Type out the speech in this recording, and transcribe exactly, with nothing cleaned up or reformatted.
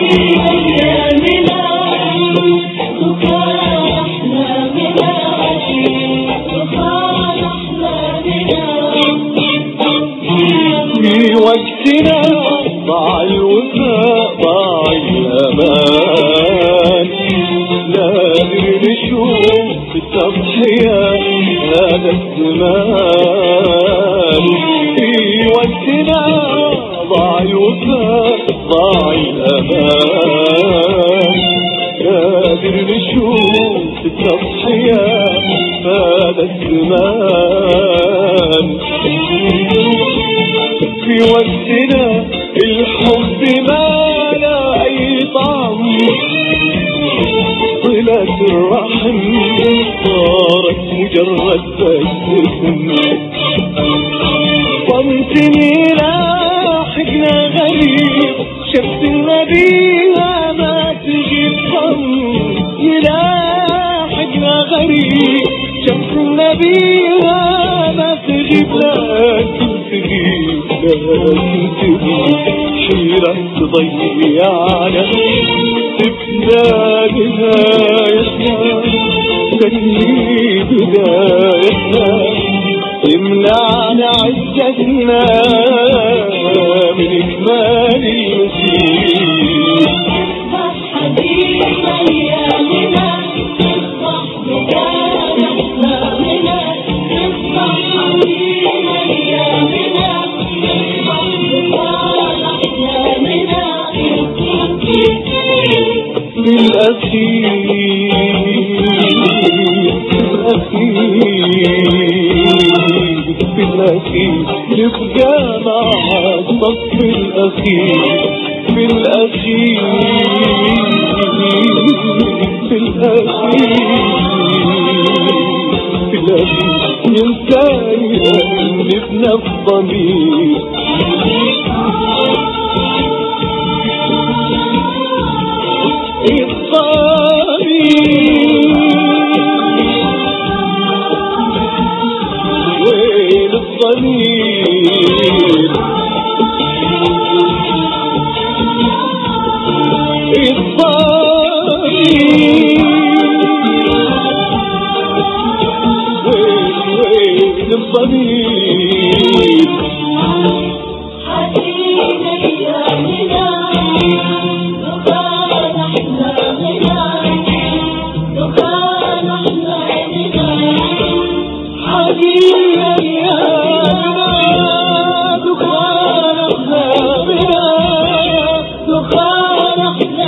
في وقتنا ضاع الوفاء ضاع الأمان نادر نشوف في التضحية هذا الزمان في وقتنا ضاع الوفاء ضاع الأمان نادر نشوف في التضحية هذا الزمان في وقتنا الحب ما لا أي طعم صلة الرحم صارت مجرد اسم صمتني لاحقنا غريب شفت النبيها ما تجيب صم يلاحقنا غريب شفت النبيها ما تجيب لكن تجيب لكن تجيب حيرة تضيعنا تبنى بدايتنا تنهي بدايتنا تمنعنا عزتنا من إكمال المسير تصبح حبيب أيامنا تصبح بداية أحلامنا تصبح حبيب أيامنا تصبح بداية أحلامنا بالأخير بالأخير بالأخير نبقى مع الصف الأخير بالأخير بالأخير بالأخير ينساني نبنى الضمير وين الضمير الضمير وين وين الضمير حزين أيامنا دخان أحلامنا دخان أحلامنا حزين أيامنا دخان أحلامنا دخان أحلامنا